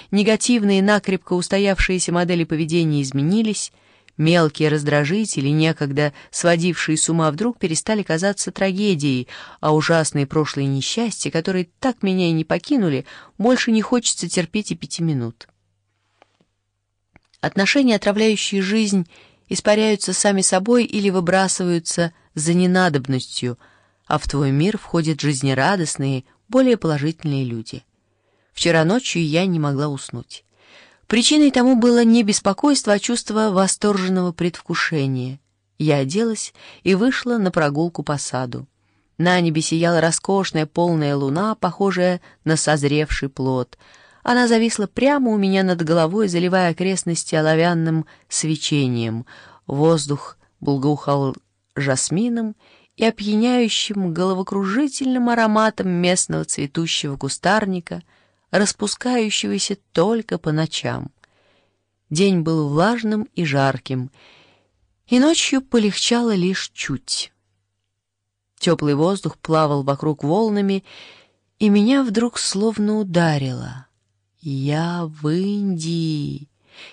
негативные, накрепко устоявшиеся модели поведения изменились, мелкие раздражители, некогда сводившие с ума, вдруг перестали казаться трагедией, а ужасные прошлые несчастья, которые так меня и не покинули, больше не хочется терпеть и 5 минут. Отношения, отравляющие жизнь, испаряются сами собой или выбрасываются за ненадобностью, а в твой мир входят жизнерадостные, более положительные люди. Вчера ночью я не могла уснуть. Причиной тому было не беспокойство, а чувство восторженного предвкушения. Я оделась и вышла на прогулку по саду. На небе сияла роскошная полная луна, похожая на созревший плод. Она зависла прямо у меня над головой, заливая окрестности оловянным свечением. Воздух благоухал жасмином и опьяняющим головокружительным ароматом местного цветущего кустарника, распускающегося только по ночам. День был влажным и жарким, и ночью полегчало лишь чуть. Теплый воздух плавал вокруг волнами, и меня вдруг словно ударило. Я в Индии,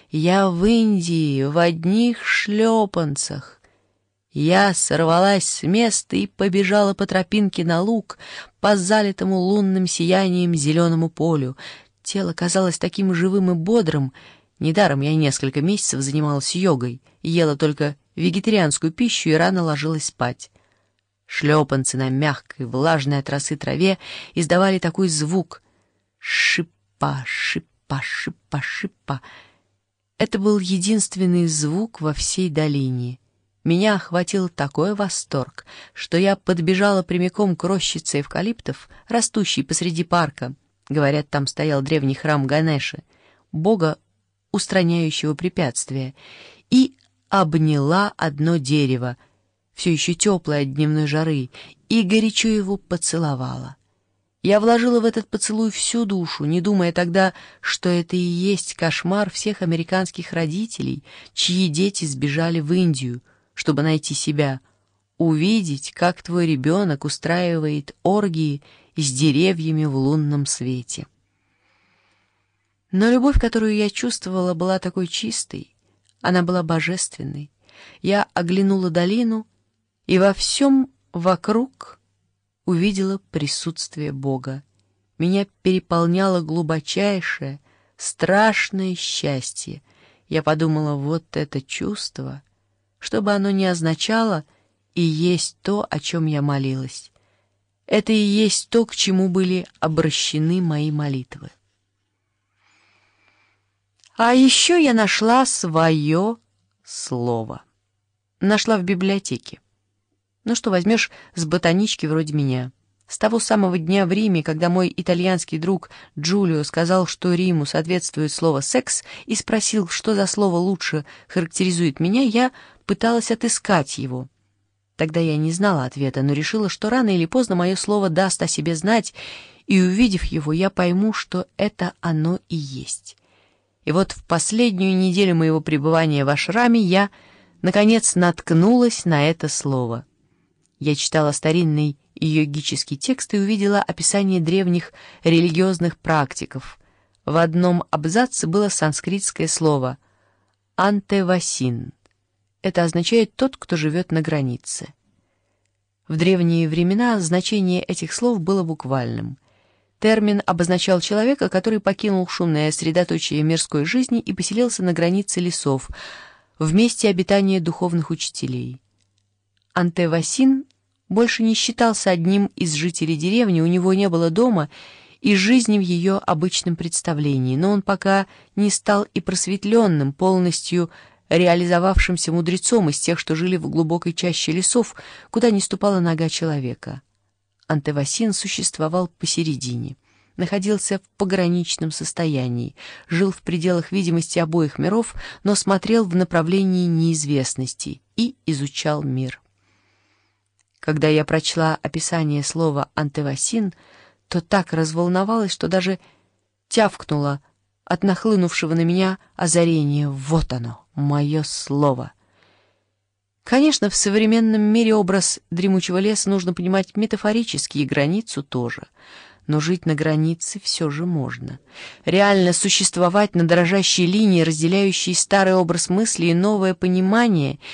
в одних шлепанцах. Я сорвалась с места и побежала по тропинке на луг, по залитому лунным сиянием зеленому полю. Тело казалось таким живым и бодрым. Недаром я несколько месяцев занималась йогой, ела только вегетарианскую пищу и рано ложилась спать. Шлепанцы на мягкой, влажной от росы траве издавали такой звук — шипа, шипа, шипа, шипа. Это был единственный звук во всей долине. Меня охватил такой восторг, что я подбежала прямиком к рощице эвкалиптов, растущей посреди парка. Говорят, там стоял древний храм Ганеши, бога, устраняющего препятствия, и обняла одно дерево, все еще теплое от дневной жары, и горячо его поцеловала. Я вложила в этот поцелуй всю душу, не думая тогда, что это и есть кошмар всех американских родителей, чьи дети сбежали в Индию, чтобы найти себя, увидеть, как твой ребенок устраивает оргии с деревьями в лунном свете. Но любовь, которую я чувствовала, была такой чистой, она была божественной. Я оглянула долину и во всем вокруг увидела присутствие Бога. Меня переполняло глубочайшее, страшное счастье. Я подумала, вот это чувство, что бы оно ни означало, и есть то, о чем я молилась. Это и есть то, к чему были обращены мои молитвы. А еще я нашла свое слово. Нашла в библиотеке. Ну что возьмешь с ботанички вроде меня? С того самого дня в Риме, когда мой итальянский друг Джулио сказал, что Риму соответствует слово «секс», и спросил, что за слово лучше характеризует меня, я пыталась отыскать его. Тогда я не знала ответа, но решила, что рано или поздно мое слово даст о себе знать, и, увидев его, я пойму, что это оно и есть. И вот в последнюю неделю моего пребывания в ашраме я, наконец, наткнулась на это слово. Я читала старинный йогический текст и увидела описание древних религиозных практиков. В одном абзаце было санскритское слово «антевасин». Это означает «тот, кто живет на границе». В древние времена значение этих слов было буквальным. Термин обозначал человека, который покинул шумное средоточие мирской жизни и поселился на границе лесов, в месте обитания духовных учителей. Антевасин больше не считался одним из жителей деревни, у него не было дома и жизни в ее обычном представлении, но он пока не стал и просветленным, полностью реализовавшимся мудрецом из тех, что жили в глубокой чаще лесов, куда не ступала нога человека. Антевасин существовал посередине, находился в пограничном состоянии, жил в пределах видимости обоих миров, но смотрел в направлении неизвестности и изучал мир. Когда я прочла описание слова «антевасин», то так разволновалась, что даже тявкнула от нахлынувшего на меня озарения. Вот оно, мое слово. Конечно, в современном мире образ дремучего леса нужно понимать метафорически, и границу тоже. но жить на границе все же можно. Реально существовать на дрожащей линии, разделяющей старый образ мысли и новое понимание,